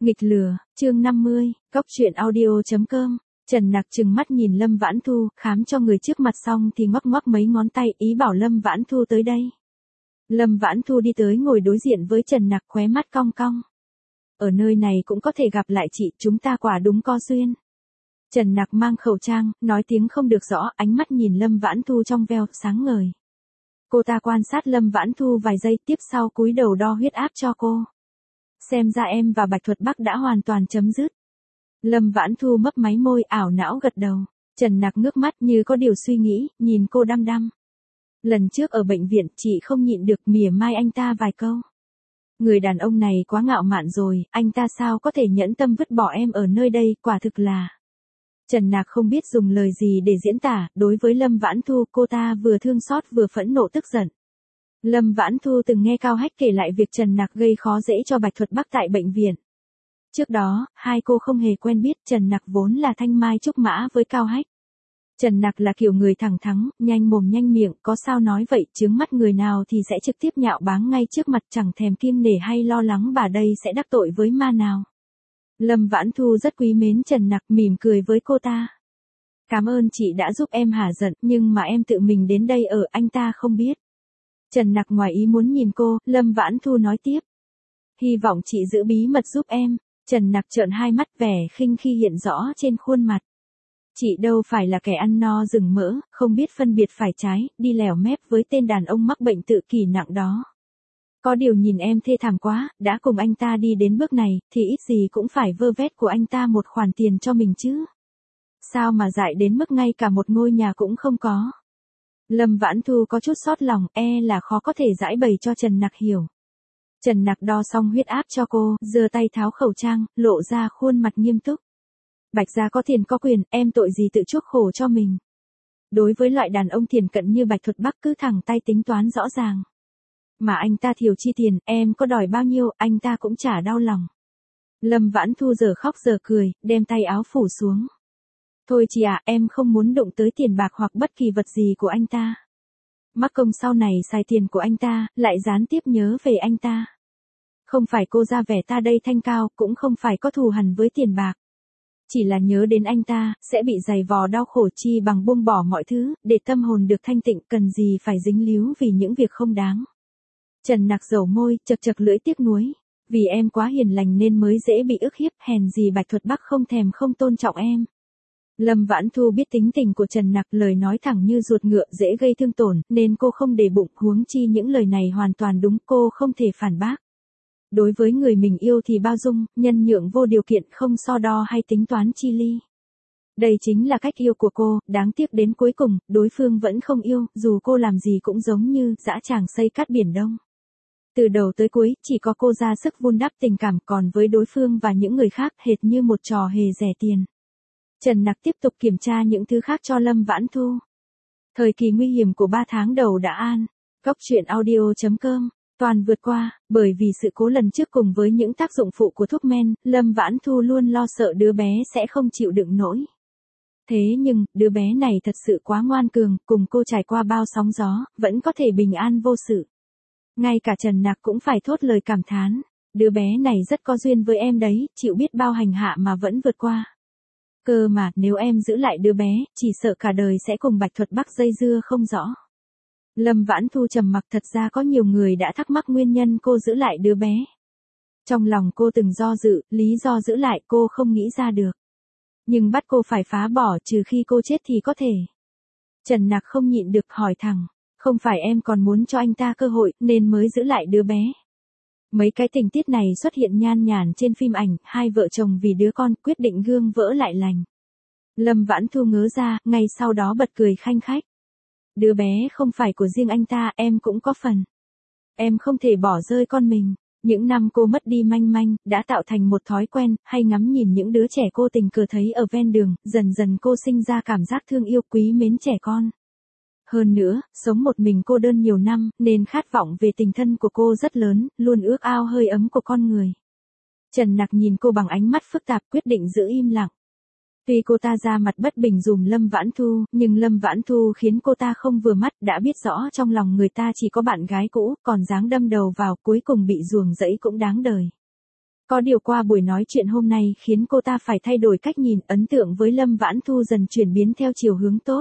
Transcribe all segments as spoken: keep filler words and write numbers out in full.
Nghịch lừa, chương năm mươi, cóc truyện audio chấm com. Trần Nặc trừng mắt nhìn Lâm Vãn Thu, khám cho người trước mặt xong thì ngoắc ngoắc mấy ngón tay, ý bảo Lâm Vãn Thu tới đây. Lâm Vãn Thu đi tới ngồi đối diện với Trần Nặc, khóe mắt cong cong. Ở nơi này cũng có thể gặp lại chị, chúng ta quả đúng có duyên. Trần Nặc mang khẩu trang, nói tiếng không được rõ, ánh mắt nhìn Lâm Vãn Thu trong veo, sáng ngời. Cô ta quan sát Lâm Vãn Thu vài giây, tiếp sau cúi đầu đo huyết áp cho cô. Xem ra em và Bạch Thuật Bắc đã hoàn toàn chấm dứt. Lâm Vãn Thu mấp máy môi, ảo não gật đầu. Trần Nặc ngước mắt như có điều suy nghĩ, nhìn cô đăm đăm. Lần trước ở bệnh viện, chị không nhịn được mỉa mai anh ta vài câu. Người đàn ông này quá ngạo mạn rồi, anh ta sao có thể nhẫn tâm vứt bỏ em ở nơi đây, quả thực là... Trần Nặc không biết dùng lời gì để diễn tả, đối với Lâm Vãn Thu, cô ta vừa thương xót vừa phẫn nộ tức giận. Lâm Vãn Thu từng nghe Cao Hách kể lại việc Trần Nặc gây khó dễ cho Bạch Thuật Bắc tại bệnh viện. Trước đó, hai cô không hề quen biết, Trần Nặc vốn là thanh mai trúc mã với Cao Hách. Trần Nặc là kiểu người thẳng thắn, nhanh mồm nhanh miệng, có sao nói vậy, chướng mắt người nào thì sẽ trực tiếp nhạo báng ngay trước mặt, chẳng thèm kiêng nể hay lo lắng bà đây sẽ đắc tội với ma nào. Lâm Vãn Thu rất quý mến Trần Nặc, mỉm cười với cô ta. Cảm ơn chị đã giúp em hả giận, nhưng mà em tự mình đến đây ở, anh ta không biết. Trần Nặc ngoài ý muốn nhìn cô, Lâm Vãn Thu nói tiếp. Hy vọng chị giữ bí mật giúp em. Trần Nặc trợn hai mắt, vẻ khinh khi hiện rõ trên khuôn mặt. Chị đâu phải là kẻ ăn no rừng mỡ, không biết phân biệt phải trái, đi lèo mép với tên đàn ông mắc bệnh tự kỷ nặng đó. Có điều nhìn em thê thảm quá, đã cùng anh ta đi đến bước này, thì ít gì cũng phải vơ vét của anh ta một khoản tiền cho mình chứ. Sao mà dại đến mức ngay cả một ngôi nhà cũng không có. Lâm Vãn Thu có chút xót lòng, e là khó có thể giải bày cho Trần Nặc hiểu. Trần Nặc đo xong huyết áp cho cô, giơ tay tháo khẩu trang, lộ ra khuôn mặt nghiêm túc. Bạch gia có tiền có quyền, em tội gì tự chuốc khổ cho mình. Đối với loại đàn ông thiền cận như Bạch Thuật Bắc cứ thẳng tay tính toán rõ ràng. Mà anh ta thiểu chi tiền, em có đòi bao nhiêu, anh ta cũng chả đau lòng. Lâm Vãn Thu giờ khóc giờ cười, đem tay áo phủ xuống. Thôi chị ạ, em không muốn đụng tới tiền bạc hoặc bất kỳ vật gì của anh ta. Mắc công sau này xài tiền của anh ta, lại gián tiếp nhớ về anh ta. Không phải cô ra vẻ ta đây thanh cao, cũng không phải có thù hằn với tiền bạc. Chỉ là nhớ đến anh ta, sẽ bị dày vò đau khổ, chi bằng buông bỏ mọi thứ, để tâm hồn được thanh tịnh, cần gì phải dính líu vì những việc không đáng. Trần Nặc dầu môi, chật chật lưỡi tiếc nuối. Vì em quá hiền lành nên mới dễ bị ức hiếp, hèn gì Bạch Thuật Bắc không thèm không tôn trọng em. Lâm Vãn Thu biết tính tình của Trần Nặc, lời nói thẳng như ruột ngựa, dễ gây thương tổn, nên cô không để bụng, huống chi những lời này hoàn toàn đúng, cô không thể phản bác. Đối với người mình yêu thì bao dung, nhân nhượng vô điều kiện, không so đo hay tính toán chi ly. Đây chính là cách yêu của cô, đáng tiếc đến cuối cùng, đối phương vẫn không yêu, dù cô làm gì cũng giống như dã tràng xây cát biển đông. Từ đầu tới cuối, chỉ có cô ra sức vun đắp tình cảm, còn với đối phương và những người khác, hệt như một trò hề rẻ tiền. Trần Nặc tiếp tục kiểm tra những thứ khác cho Lâm Vãn Thu. Thời kỳ nguy hiểm của ba tháng đầu đã an. Cóc truyện audio chấm com. Toàn vượt qua, bởi vì sự cố lần trước cùng với những tác dụng phụ của thuốc men, Lâm Vãn Thu luôn lo sợ đứa bé sẽ không chịu đựng nổi. Thế nhưng, đứa bé này thật sự quá ngoan cường, cùng cô trải qua bao sóng gió, vẫn có thể bình an vô sự. Ngay cả Trần Nặc cũng phải thốt lời cảm thán. Đứa bé này rất có duyên với em đấy, chịu biết bao hành hạ mà vẫn vượt qua. Cơ mà, nếu em giữ lại đứa bé, chỉ sợ cả đời sẽ cùng Bạch Thuật Bắc dây dưa không rõ. Lâm Vãn Thu trầm mặc, thật ra có nhiều người đã thắc mắc nguyên nhân cô giữ lại đứa bé. Trong lòng cô từng do dự, lý do giữ lại cô không nghĩ ra được. Nhưng bắt cô phải phá bỏ, trừ khi cô chết thì có thể. Trần Nặc không nhịn được hỏi thẳng, không phải em còn muốn cho anh ta cơ hội nên mới giữ lại đứa bé. Mấy cái tình tiết này xuất hiện nhan nhản trên phim ảnh, hai vợ chồng vì đứa con quyết định gương vỡ lại lành. Lâm Vãn Thu ngớ ra, ngay sau đó bật cười khanh khách. Đứa bé không phải của riêng anh ta, em cũng có phần. Em không thể bỏ rơi con mình. Những năm cô mất đi manh manh, đã tạo thành một thói quen, hay ngắm nhìn những đứa trẻ cô tình cờ thấy ở ven đường, dần dần cô sinh ra cảm giác thương yêu quý mến trẻ con. Hơn nữa, sống một mình cô đơn nhiều năm, nên khát vọng về tình thân của cô rất lớn, luôn ước ao hơi ấm của con người. Trần Nặc nhìn cô bằng ánh mắt phức tạp, quyết định giữ im lặng. Tuy cô ta ra mặt bất bình dùm Lâm Vãn Thu, nhưng Lâm Vãn Thu khiến cô ta không vừa mắt, đã biết rõ trong lòng người ta chỉ có bạn gái cũ, còn dáng đâm đầu vào, cuối cùng bị ruồng rẫy cũng đáng đời. Có điều qua buổi nói chuyện hôm nay khiến cô ta phải thay đổi cách nhìn, ấn tượng với Lâm Vãn Thu dần chuyển biến theo chiều hướng tốt.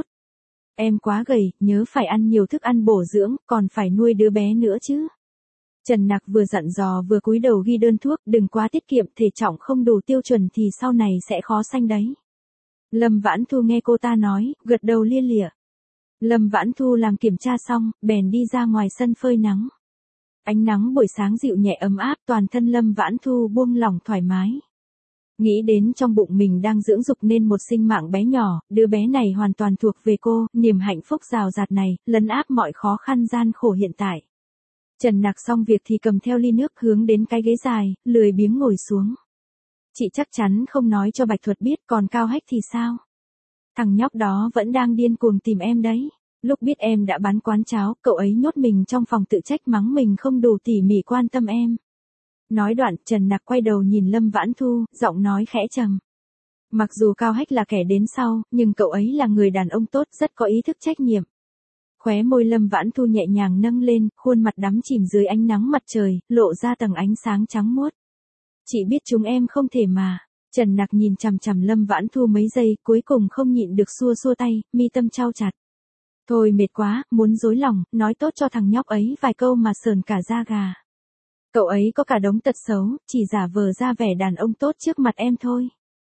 Em quá gầy, nhớ phải ăn nhiều thức ăn bổ dưỡng, còn phải nuôi đứa bé nữa chứ. Trần Nặc vừa dặn dò vừa cúi đầu ghi đơn thuốc, đừng quá tiết kiệm, thể trọng không đủ tiêu chuẩn thì sau này sẽ khó sanh đấy. Lâm Vãn Thu nghe cô ta nói, gật đầu lia lịa. Lâm Vãn Thu làm kiểm tra xong, bèn đi ra ngoài sân phơi nắng. Ánh nắng buổi sáng dịu nhẹ ấm áp, toàn thân Lâm Vãn Thu buông lỏng thoải mái. Nghĩ đến trong bụng mình đang dưỡng dục nên một sinh mạng bé nhỏ, đứa bé này hoàn toàn thuộc về cô, niềm hạnh phúc rào rạt này, lấn áp mọi khó khăn gian khổ hiện tại. Trần Nặc xong việc thì cầm theo ly nước hướng đến cái ghế dài, lười biếng ngồi xuống. Chị chắc chắn không nói cho Bạch Thuật biết, còn Cao Hách thì sao? Thằng nhóc đó vẫn đang điên cuồng tìm em đấy. Lúc biết em đã bán quán cháo, cậu ấy nhốt mình trong phòng tự trách mắng mình không đủ tỉ mỉ quan tâm em. Nói đoạn, Trần Nặc quay đầu nhìn Lâm Vãn Thu, giọng nói khẽ trầm. Mặc dù Cao Hách là kẻ đến sau, nhưng cậu ấy là người đàn ông tốt, rất có ý thức trách nhiệm. Khóe môi Lâm Vãn Thu nhẹ nhàng nâng lên, khuôn mặt đắm chìm dưới ánh nắng mặt trời, lộ ra tầng ánh sáng trắng muốt. Chị biết chúng em không thể mà. Trần Nặc nhìn chằm chằm Lâm Vãn Thu mấy giây, cuối cùng không nhịn được xua xua tay, mi tâm trao chặt. Thôi mệt quá, muốn dối lòng, nói tốt cho thằng nhóc ấy vài câu mà sờn cả da gà. Cậu ấy có cả đống tật xấu, chỉ giả vờ ra vẻ đàn ông tốt trước mặt em thôi.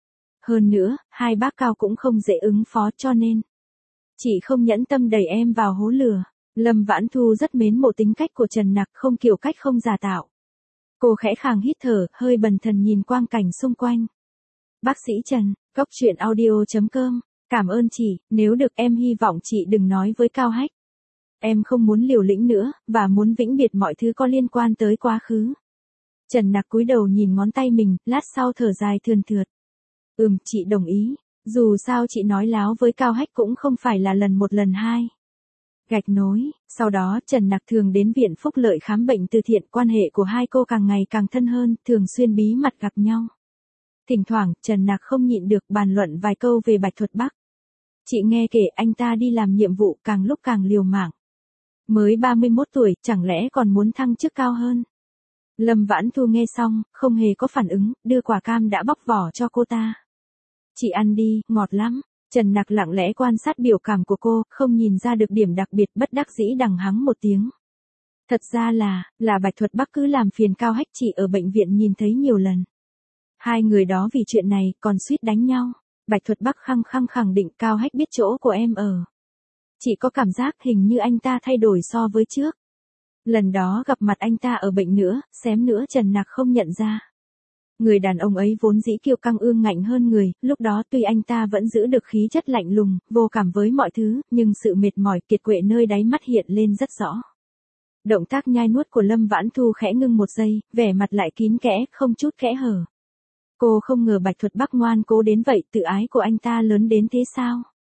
Hơn nữa, hai bác Cao cũng không dễ ứng phó cho nên. Chị không nhẫn tâm đẩy em vào hố lửa. Lâm Vãn Thu rất mến mộ tính cách của Trần Nặc, không kiểu cách không giả tạo. Cô khẽ khàng hít thở, hơi bần thần nhìn quang cảnh xung quanh. Bác sĩ Trần, góc truyện audio chấm com. Cảm ơn chị, nếu được em hy vọng chị đừng nói với Cao Hách. Em không muốn liều lĩnh nữa, và muốn vĩnh biệt mọi thứ có liên quan tới quá khứ. Trần Nặc cúi đầu nhìn ngón tay mình, lát sau thở dài thườn thượt. Ừm, chị đồng ý. Dù sao chị nói láo với Cao Hách cũng không phải là lần một lần hai. Gạch nối, sau đó Trần Nặc thường đến viện phúc lợi khám bệnh từ thiện, quan hệ của hai cô càng ngày càng thân hơn, thường xuyên bí mật gặp nhau. Thỉnh thoảng, Trần Nặc không nhịn được bàn luận vài câu về Bạch Thuật Bắc. Chị nghe kể anh ta đi làm nhiệm vụ càng lúc càng liều mạng. Mới ba mươi mốt tuổi, chẳng lẽ còn muốn thăng chức cao hơn? Lâm Vãn Thu nghe xong, không hề có phản ứng, đưa quả cam đã bóc vỏ cho cô ta. Chị ăn đi, ngọt lắm. Trần Nặc lặng lẽ quan sát biểu cảm của cô, không nhìn ra được điểm đặc biệt, bất đắc dĩ đằng hắng một tiếng. Thật ra là, là Bạch Thuật Bắc cứ làm phiền Cao Hách, chị ở bệnh viện nhìn thấy nhiều lần. Hai người đó vì chuyện này còn suýt đánh nhau. Bạch Thuật Bắc khăng khăng khẳng định Cao Hách biết chỗ của em ở. Chị có cảm giác hình như anh ta thay đổi so với trước. Lần đó gặp mặt anh ta ở bệnh nữa, xém nữa Trần Nặc không nhận ra. Người đàn ông ấy vốn dĩ kiêu căng ương ngạnh hơn người, lúc đó tuy anh ta vẫn giữ được khí chất lạnh lùng, vô cảm với mọi thứ, nhưng sự mệt mỏi kiệt quệ nơi đáy mắt hiện lên rất rõ. Động tác nhai nuốt của Lâm Vãn Thu khẽ ngưng một giây, vẻ mặt lại kín kẽ, không chút kẽ hở. Cô không ngờ Bạch Thuật Bắc ngoan cố đến vậy, tự ái của anh ta lớn đến thế sao?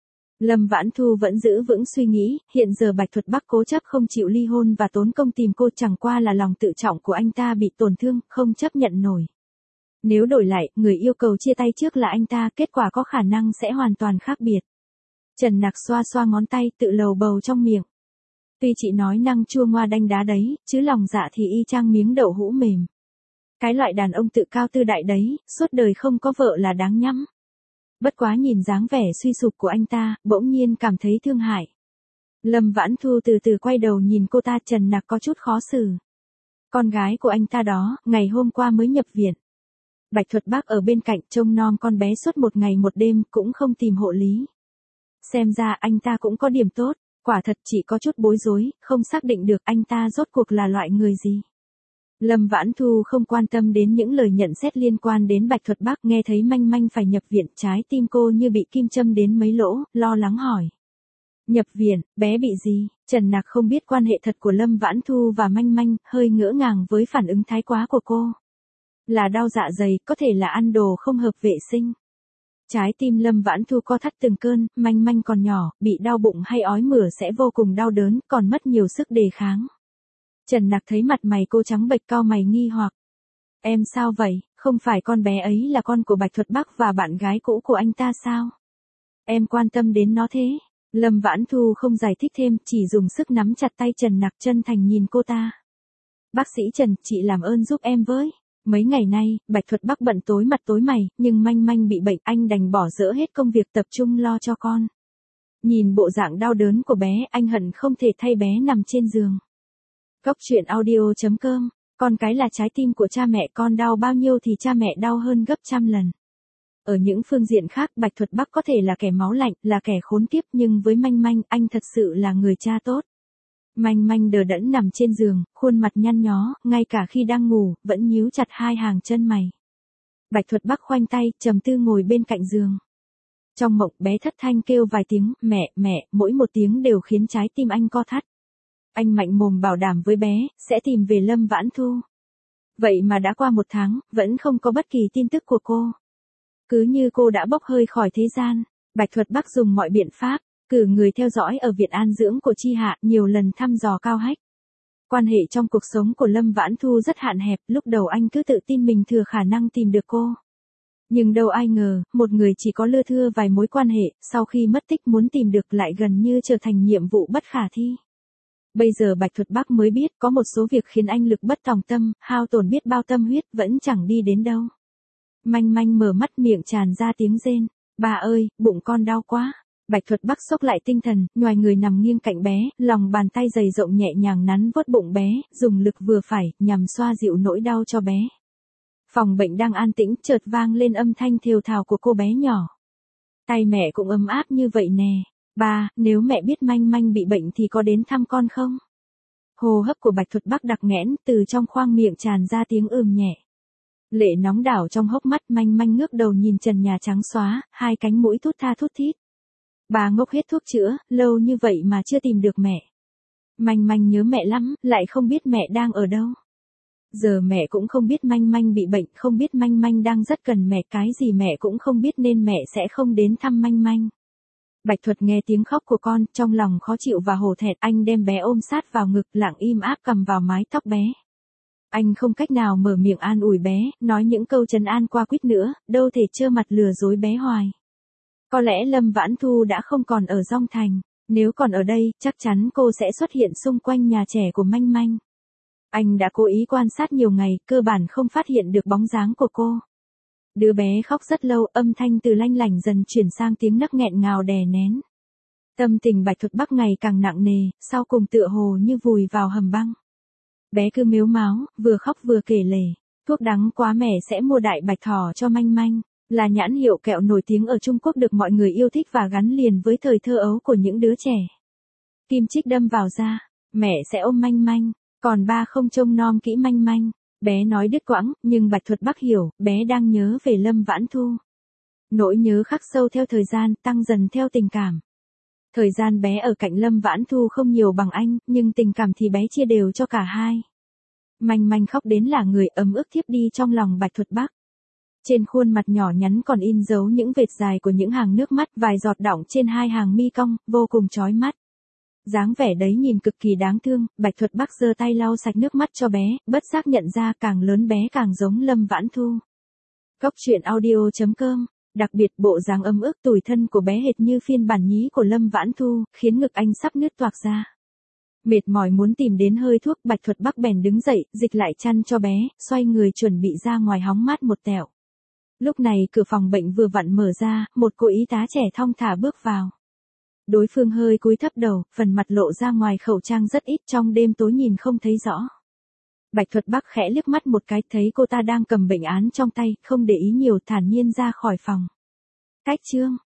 Lâm Vãn Thu vẫn giữ vững suy nghĩ, hiện giờ Bạch Thuật Bắc cố chấp không chịu ly hôn và tốn công tìm cô chẳng qua là lòng tự trọng của anh ta bị tổn thương, không chấp nhận nổi. Nếu đổi lại, người yêu cầu chia tay trước là anh ta, kết quả có khả năng sẽ hoàn toàn khác biệt. Trần Nặc xoa xoa ngón tay, tự lầu bầu trong miệng. Tuy chị nói năng chua ngoa đanh đá đấy, chứ lòng dạ thì y chang miếng đậu hũ mềm. Cái loại đàn ông tự cao tư đại đấy, suốt đời không có vợ là đáng nhắm. Bất quá nhìn dáng vẻ suy sụp của anh ta, bỗng nhiên cảm thấy thương hại. Lâm Vãn Thu từ từ quay đầu nhìn cô ta, Trần Nặc có chút khó xử. Con gái của anh ta đó, ngày hôm qua mới nhập viện. Bạch Thuật Bắc ở bên cạnh trông nom con bé suốt một ngày một đêm, cũng không tìm hộ lý. Xem ra anh ta cũng có điểm tốt, quả thật chỉ có chút bối rối, không xác định được anh ta rốt cuộc là loại người gì. Lâm Vãn Thu không quan tâm đến những lời nhận xét liên quan đến Bạch Thuật Bắc, nghe thấy manh manh phải nhập viện, trái tim cô như bị kim châm đến mấy lỗ, lo lắng hỏi. Nhập viện, bé bị gì? Trần Nặc không biết quan hệ thật của Lâm Vãn Thu và manh manh, hơi ngỡ ngàng với phản ứng thái quá của cô. Là đau dạ dày, có thể là ăn đồ không hợp vệ sinh. Trái tim Lâm Vãn Thu co thắt từng cơn, manh manh còn nhỏ, bị đau bụng hay ói mửa sẽ vô cùng đau đớn, còn mất nhiều sức đề kháng. Trần Nặc thấy mặt mày cô trắng bệch, cau mày nghi hoặc. Em sao vậy, không phải con bé ấy là con của Bạch Thuật Bắc và bạn gái cũ của anh ta sao? Em quan tâm đến nó thế? Lâm Vãn Thu không giải thích thêm, chỉ dùng sức nắm chặt tay Trần Nặc, chân thành nhìn cô ta. Bác sĩ Trần, chị làm ơn giúp em với. Mấy ngày nay, Bạch Thuật Bắc bận tối mặt tối mày, nhưng Manh Manh bị bệnh, anh đành bỏ dỡ hết công việc tập trung lo cho con. Nhìn bộ dạng đau đớn của bé, anh hận không thể thay bé nằm trên giường. Cốc truyện audio chấm com, con cái là trái tim của cha mẹ, con đau bao nhiêu thì cha mẹ đau hơn gấp trăm lần. Ở những phương diện khác, Bạch Thuật Bắc có thể là kẻ máu lạnh, là kẻ khốn kiếp, nhưng với Manh Manh, anh thật sự là người cha tốt. Manh Manh đờ đẫn nằm trên giường, khuôn mặt nhăn nhó, ngay cả khi đang ngủ, vẫn nhíu chặt hai hàng chân mày. Bạch Thuật Bắc khoanh tay, trầm tư ngồi bên cạnh giường. Trong mộng, bé thất thanh kêu vài tiếng, mẹ, mẹ, mỗi một tiếng đều khiến trái tim anh co thắt. Anh mạnh mồm bảo đảm với bé, sẽ tìm về Lâm Vãn Thu. Vậy mà đã qua một tháng, vẫn không có bất kỳ tin tức của cô. Cứ như cô đã bốc hơi khỏi thế gian, Bạch Thuật Bắc dùng mọi biện pháp, cử người theo dõi ở viện an dưỡng của Chi Hạ, nhiều lần thăm dò Cao Hách. Quan hệ trong cuộc sống của Lâm Vãn Thu rất hạn hẹp, lúc đầu anh cứ tự tin mình thừa khả năng tìm được cô. Nhưng đâu ai ngờ, một người chỉ có lưa thưa vài mối quan hệ, sau khi mất tích muốn tìm được lại gần như trở thành nhiệm vụ bất khả thi. Bây giờ Bạch Thuật Bắc mới biết, có một số việc khiến anh lực bất tòng tâm, hao tổn biết bao tâm huyết, vẫn chẳng đi đến đâu. Manh Manh mở mắt, miệng tràn ra tiếng rên. Bà ơi, bụng con đau quá. Bạch Thuật Bắc xốc lại tinh thần, nhoài người nằm nghiêng cạnh bé, lòng bàn tay dày rộng nhẹ nhàng nắn vuốt bụng bé, dùng lực vừa phải, nhằm xoa dịu nỗi đau cho bé. Phòng bệnh đang an tĩnh, chợt vang lên âm thanh thều thào của cô bé nhỏ. Tay mẹ cũng ấm áp như vậy nè. Ba, nếu mẹ biết Manh Manh bị bệnh thì có đến thăm con không? Hô hấp của Bạch Thuật Bắc đặc nghẽn, từ trong khoang miệng tràn ra tiếng ừm nhẹ. Lệ nóng đảo trong hốc mắt, Manh Manh ngước đầu nhìn trần nhà trắng xóa, hai cánh mũi thút tha thút thít. Bà ngốc hết thuốc chữa, lâu như vậy mà chưa tìm được mẹ. Manh Manh nhớ mẹ lắm, lại không biết mẹ đang ở đâu. Giờ mẹ cũng không biết Manh Manh bị bệnh, không biết Manh Manh đang rất cần mẹ, cái gì mẹ cũng không biết nên mẹ sẽ không đến thăm Manh Manh. Bạch Thuật nghe tiếng khóc của con, trong lòng khó chịu và hổ thẹn, anh đem bé ôm sát vào ngực, lặng im áp cầm vào mái tóc bé. Anh không cách nào mở miệng an ủi bé, nói những câu trấn an qua quýt nữa, đâu thể trơ mặt lừa dối bé hoài. Có lẽ Lâm Vãn Thu đã không còn ở Dong Thành, nếu còn ở đây, chắc chắn cô sẽ xuất hiện xung quanh nhà trẻ của Manh Manh. Anh đã cố ý quan sát nhiều ngày, cơ bản không phát hiện được bóng dáng của cô. Đứa bé khóc rất lâu, âm thanh từ lanh lảnh dần chuyển sang tiếng nấc nghẹn ngào đè nén. Tâm tình Bạch Thuật Bắc ngày càng nặng nề, sau cùng tựa hồ như vùi vào hầm băng. Bé cứ mếu máo, vừa khóc vừa kể lể, thuốc đắng quá mẹ sẽ mua đại bạch thỏ cho Manh Manh, là nhãn hiệu kẹo nổi tiếng ở Trung Quốc được mọi người yêu thích và gắn liền với thời thơ ấu của những đứa trẻ. Kim chích đâm vào da, mẹ sẽ ôm Manh Manh, còn ba không trông nom kỹ Manh Manh. Bé nói đứt quãng, nhưng Bạch Thuật Bắc hiểu, bé đang nhớ về Lâm Vãn Thu. Nỗi nhớ khắc sâu theo thời gian, tăng dần theo tình cảm. Thời gian bé ở cạnh Lâm Vãn Thu không nhiều bằng anh, nhưng tình cảm thì bé chia đều cho cả hai. Manh Manh khóc đến là người, ấm ức thiếp đi trong lòng Bạch Thuật Bắc. Trên khuôn mặt nhỏ nhắn còn in dấu những vệt dài của những hàng nước mắt, vài giọt đọng trên hai hàng mi cong, vô cùng chói mắt. Dáng vẻ đấy nhìn cực kỳ đáng thương, Bạch Thuật Bắc giơ tay lau sạch nước mắt cho bé, bất giác nhận ra càng lớn bé càng giống Lâm Vãn Thu. Cốc truyện audio chấm com, đặc biệt bộ dáng ấm ức tủi thân của bé hệt như phiên bản nhí của Lâm Vãn Thu, khiến ngực anh sắp nứt toạc ra. Mệt mỏi muốn tìm đến hơi thuốc, Bạch Thuật Bắc bèn đứng dậy, dịch lại chăn cho bé, xoay người chuẩn bị ra ngoài hóng mát một tẹo. Lúc này cửa phòng bệnh vừa vặn mở ra, một cô y tá trẻ thong thả bước vào. Đối phương hơi cúi thấp đầu, phần mặt lộ ra ngoài khẩu trang rất ít, trong đêm tối nhìn không thấy rõ. Bạch Thuật Bắc khẽ liếc mắt một cái, thấy cô ta đang cầm bệnh án trong tay, không để ý nhiều, thản nhiên ra khỏi phòng. Cách chương